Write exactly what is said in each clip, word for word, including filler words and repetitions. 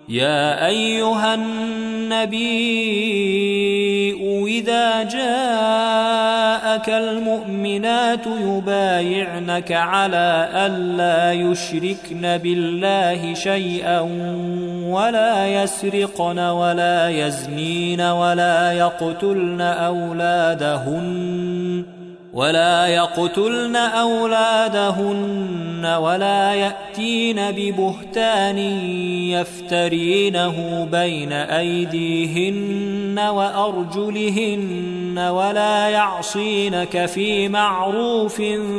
يا أيها النبي إذا جاءك المؤمنات يبايعنك على ألا يشركن بالله شيئا ولا يسرقن ولا يزنين ولا يقتلن أولادهن ولا يقتلن أولادهن ولا يأتين ببهتان يفترينه بين أيديهن وأرجلهن ولا يعصينك في معروف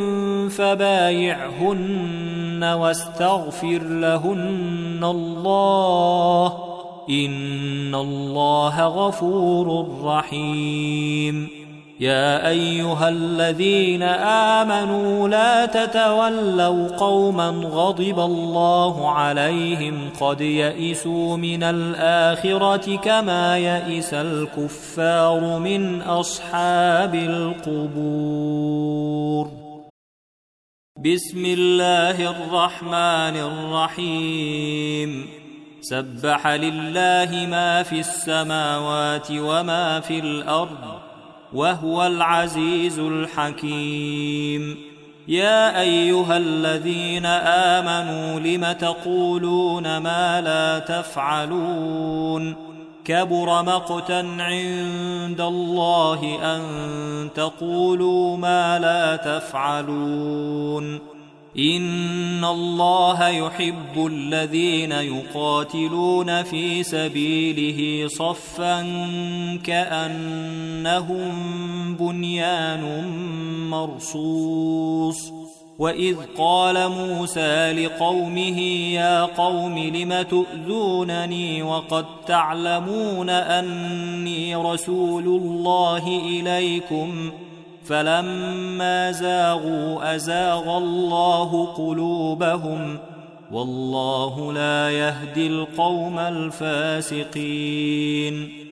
فبايعهن واستغفر لهن الله إن الله غفور رحيم. يا أيها الذين آمنوا لا تتولوا قوما غضب الله عليهم قد يئسوا من الآخرة كما يئس الكفار من أصحاب القبور. بسم الله الرحمن الرحيم. سبح لله ما في السماوات وما في الأرض وهو العزيز الحكيم. يا أيها الذين آمنوا لم تقولون ما لا تفعلون كبر مقتا عند الله أن تقولوا ما لا تفعلون. إن الله يحب الذين يقاتلون في سبيله صفا كأنهم بنيان مرصوص. وإذ قال موسى لقومه يا قوم لم تؤذونني وقد تعلمون أني رسول الله إليكم فلما زاغوا أزاغ الله قلوبهم والله لا يهدي القوم الفاسقين.